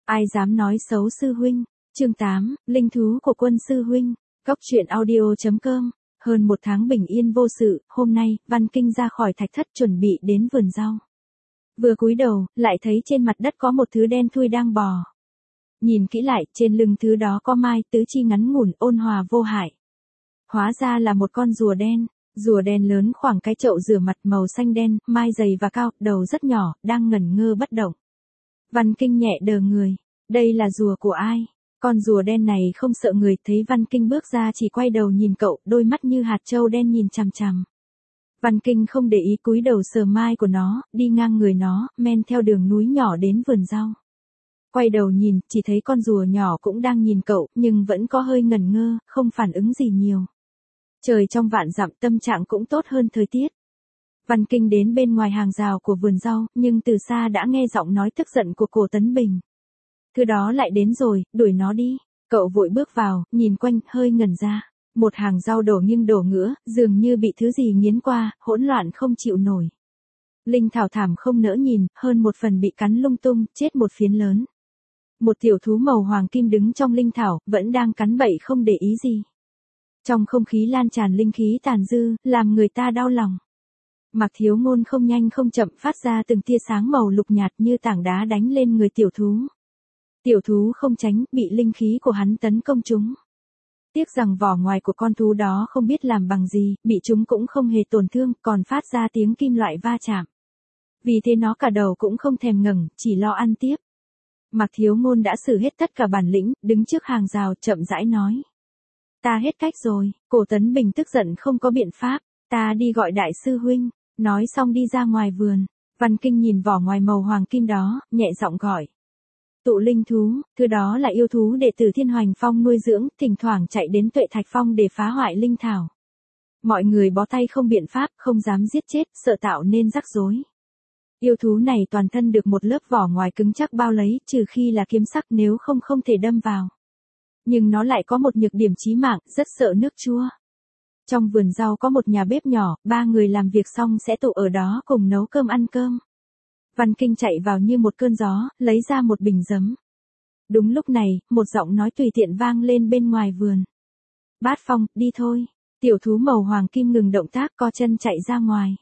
Ai dám nói xấu sư huynh? Chương 8, linh thú của quân sư huynh. Góc truyện audio.com. Hơn một tháng bình yên vô sự, hôm nay, Văn Kinh ra khỏi thạch thất chuẩn bị đến vườn rau. Vừa cúi đầu, lại thấy trên mặt đất có một thứ đen thui đang bò. Nhìn kỹ lại, trên lưng thứ đó có mai tứ chi ngắn ngủn, ôn hòa vô hại. Hóa ra là một con rùa đen. Rùa đen lớn khoảng cái chậu rửa mặt, màu xanh đen, mai dày và cao, đầu rất nhỏ, đang ngẩn ngơ bất động. Văn Kinh nhẹ đờ người. Đây là rùa của ai? Con rùa đen này không sợ người, thấy Văn Kinh bước ra chỉ quay đầu nhìn cậu, đôi mắt như hạt châu đen nhìn chằm chằm. Văn Kinh không để ý, cúi đầu sờ mai của nó, đi ngang người nó, men theo đường núi nhỏ đến vườn rau. Quay đầu nhìn, chỉ thấy con rùa nhỏ cũng đang nhìn cậu, nhưng vẫn có hơi ngẩn ngơ, không phản ứng gì nhiều. Trời trong vạn dặm, tâm trạng cũng tốt hơn thời tiết. Văn Kinh đến bên ngoài hàng rào của vườn rau, nhưng từ xa đã nghe giọng nói tức giận của Cổ Tấn Bình. Thứ đó lại đến rồi, đuổi nó đi. Cậu vội bước vào, nhìn quanh, hơi ngẩn ra. Một hàng rau đổ nghiêng đổ ngửa, dường như bị thứ gì nghiến qua, hỗn loạn không chịu nổi. Linh thảo thảm không nỡ nhìn, hơn một phần bị cắn lung tung, chết một phiến lớn. Một tiểu thú màu hoàng kim đứng trong linh thảo, vẫn đang cắn bậy không để ý gì. Trong không khí lan tràn linh khí tàn dư, làm người ta đau lòng. Mạc Thiếu Ngôn không nhanh không chậm phát ra từng tia sáng màu lục nhạt như tảng đá đánh lên người tiểu thú. Tiểu thú không tránh, bị linh khí của hắn tấn công chúng. Tiếc rằng vỏ ngoài của con thú đó không biết làm bằng gì, bị chúng cũng không hề tổn thương, còn phát ra tiếng kim loại va chạm. Vì thế nó cả đầu cũng không thèm ngẩng, chỉ lo ăn tiếp. Mạc Thiếu Ngôn đã sử hết tất cả bản lĩnh, đứng trước hàng rào chậm rãi nói. Ta hết cách rồi. Cổ Tấn Bình tức giận không có biện pháp. Ta đi gọi đại sư huynh. Nói xong đi ra ngoài vườn. Văn Kinh nhìn vỏ ngoài màu hoàng kim đó, nhẹ giọng gọi. Tụ linh thú, thứ đó là yêu thú đệ tử Thiên Hoành Phong nuôi dưỡng, thỉnh thoảng chạy đến Tuệ Thạch Phong để phá hoại linh thảo. Mọi người bó tay không biện pháp, không dám giết chết, sợ tạo nên rắc rối. Yêu thú này toàn thân được một lớp vỏ ngoài cứng chắc bao lấy, trừ khi là kiếm sắc, nếu không không thể đâm vào. Nhưng nó lại có một nhược điểm chí mạng, rất sợ nước chua. Trong vườn rau có một nhà bếp nhỏ, 3 người làm việc xong sẽ tụ ở đó cùng nấu cơm ăn cơm. Văn Kinh chạy vào như một cơn gió, lấy ra một bình giấm. Đúng lúc này, một giọng nói tùy tiện vang lên bên ngoài vườn. Bát Phong, đi thôi. Tiểu thú màu hoàng kim ngừng động tác, co chân chạy ra ngoài.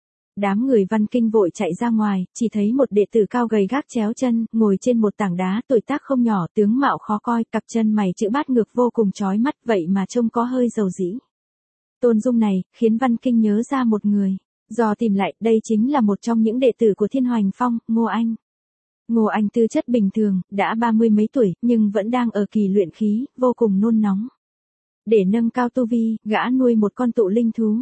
Đám người Văn Kinh vội chạy ra ngoài, chỉ thấy một đệ tử cao gầy gác chéo chân, ngồi trên một tảng đá, tuổi tác không nhỏ, tướng mạo khó coi, cặp chân mày chữ bát ngược vô cùng chói mắt, vậy mà trông có hơi dầu dĩ. Tôn dung này, khiến Văn Kinh nhớ ra một người. Do tìm lại, đây chính là một trong những đệ tử của Thiên Hoành Phong, Ngô Anh. Ngô Anh tư chất bình thường, đã 30 mấy tuổi, nhưng vẫn đang ở kỳ luyện khí, vô cùng nôn nóng. Để nâng cao tu vi, gã nuôi một con tụ linh thú.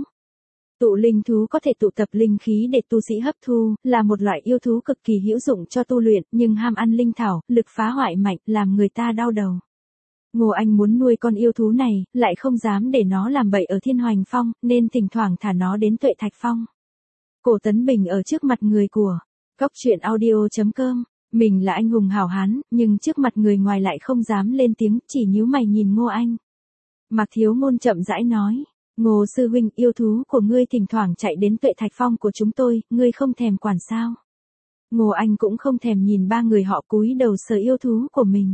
Tụ linh thú có thể tụ tập linh khí để tu sĩ hấp thu, là một loại yêu thú cực kỳ hữu dụng cho tu luyện, nhưng ham ăn linh thảo, lực phá hoại mạnh, làm người ta đau đầu. Ngô Anh muốn nuôi con yêu thú này, lại không dám để nó làm bậy ở Thiên Hoành Phong, nên thỉnh thoảng thả nó đến Tuệ Thạch Phong. Cổ Tấn Bình ở trước mặt người của Góc truyện audio.com, mình là anh hùng hảo hán, nhưng trước mặt người ngoài lại không dám lên tiếng, chỉ nhíu mày nhìn Ngô Anh. Mạc Thiếu Ngôn chậm rãi nói. Ngô sư huynh, yêu thú của ngươi thỉnh thoảng chạy đến Tuệ Thạch Phong của chúng tôi, ngươi không thèm quản sao? Ngô Anh cũng không thèm nhìn 3 người họ cúi đầu sờ yêu thú của mình.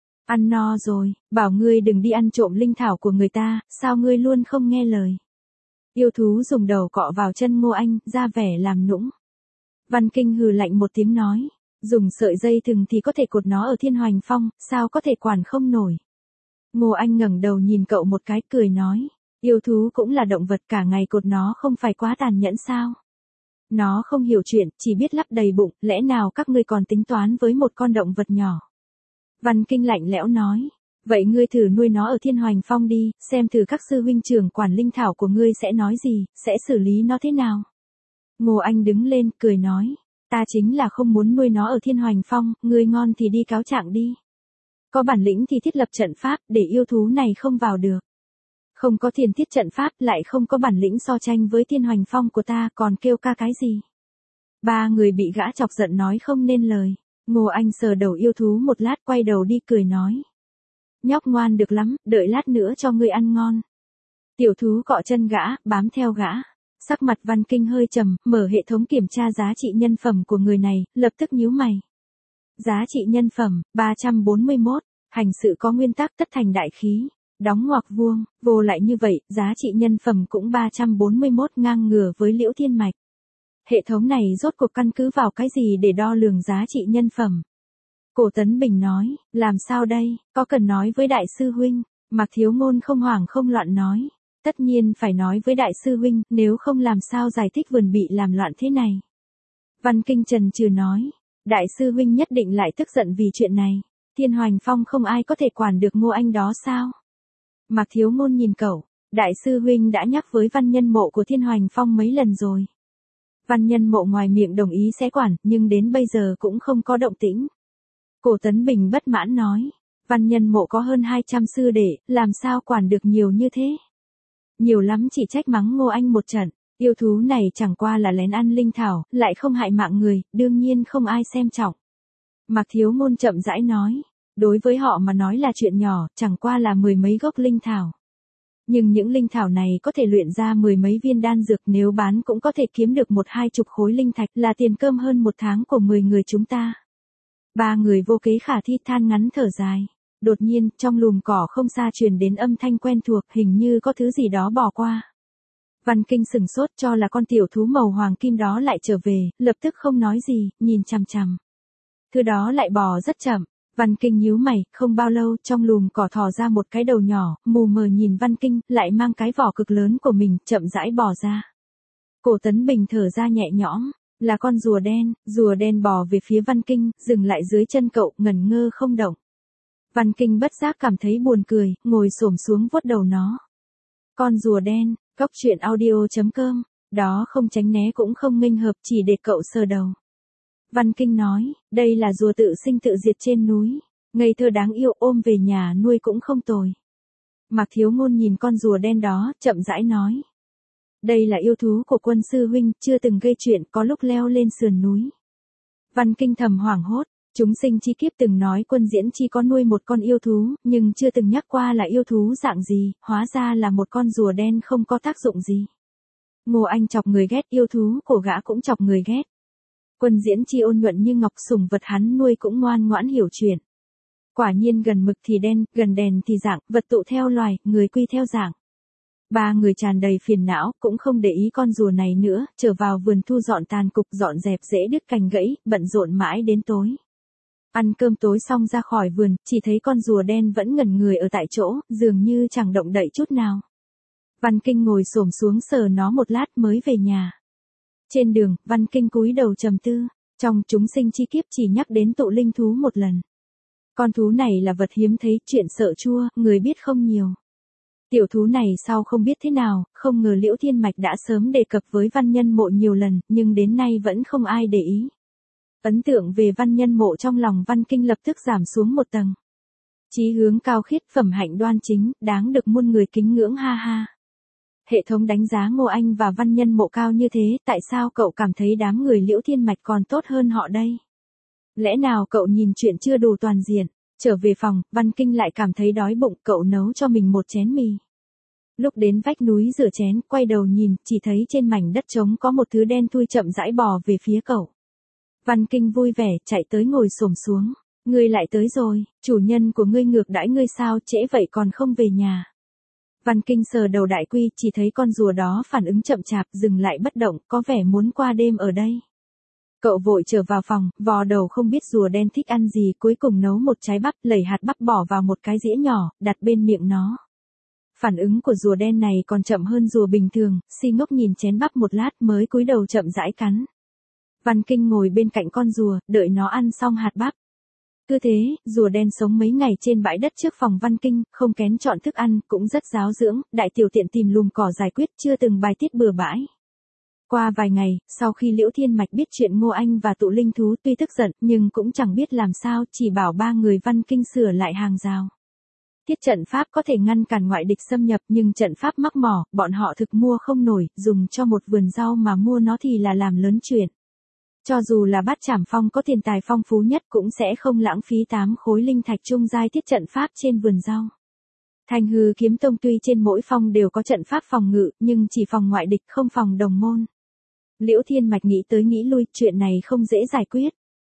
Ăn no rồi, bảo ngươi đừng đi ăn trộm linh thảo của người ta, sao ngươi luôn không nghe lời? Yêu thú dùng đầu cọ vào chân Ngô Anh, ra vẻ làm nũng. Văn Kinh hừ lạnh một tiếng nói, dùng sợi dây thừng thì có thể cột nó ở Thiên Hoành Phong, sao có thể quản không nổi? Ngô Anh ngẩng đầu nhìn cậu một cái, cười nói. Yêu thú cũng là động vật, cả ngày cột nó không phải quá tàn nhẫn sao? Nó không hiểu chuyện, chỉ biết lắp đầy bụng, lẽ nào các ngươi còn tính toán với một con động vật nhỏ? Văn Kinh lạnh lẽo nói, vậy ngươi thử nuôi nó ở Thiên Hoành Phong đi, xem thử các sư huynh trưởng quản linh thảo của ngươi sẽ nói gì, sẽ xử lý nó thế nào? Ngô Anh đứng lên, cười nói, ta chính là không muốn nuôi nó ở Thiên Hoành Phong, ngươi ngon thì đi cáo trạng đi. Có bản lĩnh thì thiết lập trận pháp, để yêu thú này không vào được. Không có thiền thiết trận pháp, lại không có bản lĩnh so tranh với Thiên Hoành Phong của ta, còn kêu ca cái gì? 3 người bị gã chọc giận nói không nên lời. Ngô Anh sờ đầu yêu thú một lát, quay đầu đi cười nói. Nhóc ngoan được lắm, đợi lát nữa cho ngươi ăn ngon. Tiểu thú cọ chân gã, bám theo gã. Sắc mặt Văn Kinh hơi trầm, mở hệ thống kiểm tra giá trị nhân phẩm của người này, lập tức nhíu mày. Giá trị nhân phẩm, 341. Hành sự có nguyên tắc tất thành đại khí. Đóng ngoặc vuông, vô lại như vậy, giá trị nhân phẩm cũng 341 ngang ngửa với Liễu Thiên Mạch. Hệ thống này rốt cuộc căn cứ vào cái gì để đo lường giá trị nhân phẩm? Cổ Tấn Bình nói, làm sao đây, có cần nói với đại sư huynh? Mạc Thiếu Ngôn không hoảng không loạn nói. Tất nhiên phải nói với đại sư huynh, nếu không làm sao giải thích vườn bị làm loạn thế này. Văn Kinh trần trừ nói, đại sư huynh nhất định lại tức giận vì chuyện này. Thiên Hoành Phong không ai có thể quản được Ngô Anh đó sao? Mạc Thiếu Ngôn nhìn cậu, đại sư huynh đã nhắc với Văn Nhân Mộ của Thiên Hoành Phong mấy lần rồi. Văn Nhân Mộ ngoài miệng đồng ý sẽ quản, nhưng đến bây giờ cũng không có động tĩnh. Cổ Tấn Bình bất mãn nói, Văn Nhân Mộ có hơn 200 sư đệ, làm sao quản được nhiều như thế? Nhiều lắm chỉ trách mắng Ngô Anh một trận, yêu thú này chẳng qua là lén ăn linh thảo, lại không hại mạng người, đương nhiên không ai xem trọng. Mạc Thiếu Ngôn chậm rãi nói, đối với họ mà nói là chuyện nhỏ, chẳng qua là mười mấy gốc linh thảo. Nhưng những linh thảo này có thể luyện ra mười mấy viên đan dược, nếu bán cũng có thể kiếm được 1-2 chục khối linh thạch, là tiền cơm hơn một tháng của 10 người chúng ta. Ba người vô kế khả thi than ngắn thở dài. Đột nhiên, trong lùm cỏ không xa truyền đến âm thanh quen thuộc, hình như có thứ gì đó bỏ qua. Văn Kinh sửng sốt cho là con tiểu thú màu hoàng kim đó lại trở về, lập tức không nói gì, nhìn chằm chằm. Thứ đó lại bò rất chậm. Văn Kinh nhíu mày, không bao lâu trong lùm cỏ thò ra một cái đầu nhỏ, mù mờ nhìn Văn Kinh, lại mang cái vỏ cực lớn của mình, chậm rãi bò ra. Cổ Tấn Bình thở ra nhẹ nhõm, là con rùa đen bò về phía Văn Kinh, dừng lại dưới chân cậu, ngẩn ngơ không động. Văn Kinh bất giác cảm thấy buồn cười, ngồi xổm xuống vuốt đầu nó. Con rùa đen, Góc truyện audio.com, đó không tránh né cũng không nghênh hợp, chỉ để cậu sờ đầu. Văn Kinh nói, đây là rùa tự sinh tự diệt trên núi, ngây thơ đáng yêu, ôm về nhà nuôi cũng không tồi. Mạc Thiếu Ngôn nhìn con rùa đen đó, chậm rãi nói. Đây là yêu thú của Quân sư huynh, chưa từng gây chuyện, có lúc leo lên sườn núi. Văn Kinh thầm hoảng hốt, chúng sinh chi kiếp từng nói Quân Diễn Chi có nuôi một con yêu thú, nhưng chưa từng nhắc qua là yêu thú dạng gì, hóa ra là một con rùa đen không có tác dụng gì. Ngô Anh chọc người ghét, yêu thú của gã cũng chọc người ghét. Quân Diễn Chi ôn nhuận như ngọc, sủng vật hắn nuôi cũng ngoan ngoãn hiểu chuyện. Quả nhiên gần mực thì đen, gần đèn thì dạng, vật tụ theo loài, người quy theo dạng. Ba người tràn đầy phiền não, cũng không để ý con rùa này nữa, trở vào vườn thu dọn tàn cục, dọn dẹp rễ đứt cành gãy, bận rộn mãi đến tối. Ăn cơm tối xong ra khỏi vườn, chỉ thấy con rùa đen vẫn ngẩn người ở tại chỗ, dường như chẳng động đậy chút nào. Văn Kinh ngồi xổm xuống sờ nó một lát mới về nhà. Trên đường, Văn Kinh cúi đầu trầm tư, trong chúng sinh chi kiếp chỉ nhắc đến tụ linh thú một lần. Con thú này là vật hiếm thấy, chuyện sợ chua, người biết không nhiều. Tiểu thú này sao không biết thế nào, không ngờ Liễu Thiên Mạch đã sớm đề cập với Văn Nhân Mộ nhiều lần, nhưng đến nay vẫn không ai để ý. Ấn tượng về Văn Nhân Mộ trong lòng Văn Kinh lập tức giảm xuống một tầng. Chí hướng cao khiết, phẩm hạnh đoan chính, đáng được muôn người kính ngưỡng, ha ha. Hệ thống đánh giá Ngô Anh và Văn Nhân Mộ cao như thế, tại sao cậu cảm thấy đám người Liễu Thiên Mạch còn tốt hơn họ đây? Lẽ nào cậu nhìn chuyện chưa đủ toàn diện? Trở về phòng, Văn Kinh lại cảm thấy đói bụng, cậu nấu cho mình một chén mì. Lúc đến vách núi rửa chén, quay đầu nhìn, chỉ thấy trên mảnh đất trống có một thứ đen thui chậm rãi bò về phía cậu. Văn Kinh vui vẻ, chạy tới ngồi xổm xuống. Ngươi lại tới rồi, chủ nhân của ngươi ngược đãi ngươi sao, trễ vậy còn không về nhà. Văn Kinh sờ đầu đại quy, chỉ thấy con rùa đó phản ứng chậm chạp, dừng lại bất động, có vẻ muốn qua đêm ở đây. Cậu vội trở vào phòng, vò đầu không biết rùa đen thích ăn gì, cuối cùng nấu một trái bắp, lẩy hạt bắp bỏ vào một cái dĩa nhỏ, đặt bên miệng nó. Phản ứng của rùa đen này còn chậm hơn rùa bình thường, si ngốc nhìn chén bắp một lát mới cúi đầu chậm rãi cắn. Văn Kinh ngồi bên cạnh con rùa, đợi nó ăn xong hạt bắp. Cứ thế, rùa đen sống mấy ngày trên bãi đất trước phòng Văn Kinh, không kén chọn thức ăn, cũng rất giáo dưỡng, đại tiểu tiện tìm lùm cỏ giải quyết, chưa từng bài tiết bừa bãi. Qua vài ngày, sau khi Liễu Thiên Mạch biết chuyện Ngô Anh và tụ linh thú, tuy tức giận, nhưng cũng chẳng biết làm sao, chỉ bảo ba người Văn Kinh sửa lại hàng rào. Thiết trận pháp có thể ngăn cản ngoại địch xâm nhập, nhưng trận pháp mắc mỏ, bọn họ thực mua không nổi, dùng cho một vườn rau mà mua nó thì là làm lớn chuyện. Cho dù là Bát Trảm Phong có tiền tài phong phú nhất cũng sẽ không lãng phí 8 khối linh thạch trung giai thiết trận pháp trên vườn rau. Thanh Hư Kiếm Tông tuy trên mỗi phong đều có trận pháp phòng ngự, nhưng chỉ phòng ngoại địch không phòng đồng môn. Liễu Thiên Mạch nghĩ tới nghĩ lui, chuyện này không dễ giải quyết.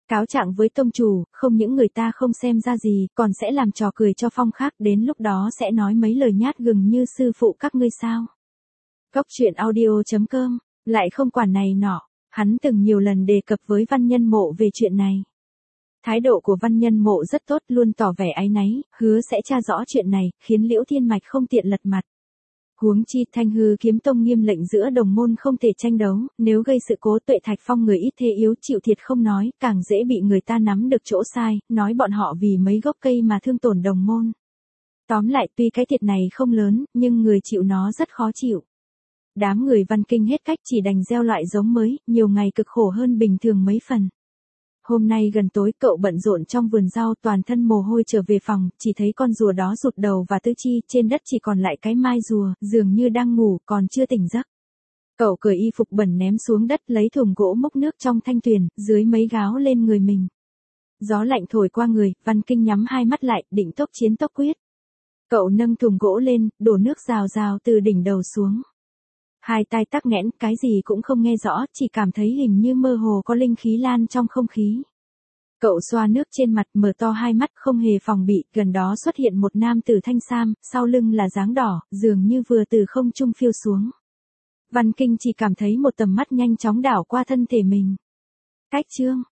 Cáo trạng với tông chủ, không những người ta không xem ra gì, còn sẽ làm trò cười cho phong khác, đến lúc đó sẽ nói mấy lời nhát gừng như sư phụ các ngươi sao. Góc truyện audio.com, lại không quản này nọ, hắn từng nhiều lần đề cập với Văn Nhân Mộ về chuyện này. Thái độ của Văn Nhân Mộ rất tốt, luôn tỏ vẻ áy náy, hứa sẽ tra rõ chuyện này, khiến Liễu Thiên Mạch không tiện lật mặt. Huống chi Thanh Hư Kiếm Tông nghiêm lệnh giữa đồng môn không thể tranh đấu, nếu gây sự cố Tuệ Thạch Phong người ít thế yếu chịu thiệt không nói, càng dễ bị người ta nắm được chỗ sai, nói bọn họ vì mấy gốc cây mà thương tổn đồng môn. Tóm lại tuy cái thiệt này không lớn, nhưng người chịu nó rất khó chịu. Đám người Văn Kinh hết cách chỉ đành gieo loại giống mới, nhiều ngày cực khổ hơn bình thường mấy phần. Hôm nay gần tối cậu bận rộn trong vườn rau, toàn thân mồ hôi trở về phòng, chỉ thấy con rùa đó rụt đầu và tứ chi, trên đất chỉ còn lại cái mai rùa, dường như đang ngủ, còn chưa tỉnh giấc. Cậu cởi y phục bẩn ném xuống đất, lấy thùng gỗ múc nước trong thanh tuyền, dưới mấy gáo lên người mình. Gió lạnh thổi qua người, Văn Kinh nhắm hai mắt lại, định tốc chiến tốc quyết. Cậu nâng thùng gỗ lên, đổ nước rào rào từ đỉnh đầu xuống. Hai tai tắc nghẽn, cái gì cũng không nghe rõ, chỉ cảm thấy hình như mơ hồ có linh khí lan trong không khí. Cậu xoa nước trên mặt, mở to hai mắt không hề phòng bị, gần đó xuất hiện một nam tử thanh sam, sau lưng là dáng đỏ, dường như vừa từ không trung phiêu xuống. Văn Kinh chỉ cảm thấy một tầm mắt nhanh chóng đảo qua thân thể mình. Cách chương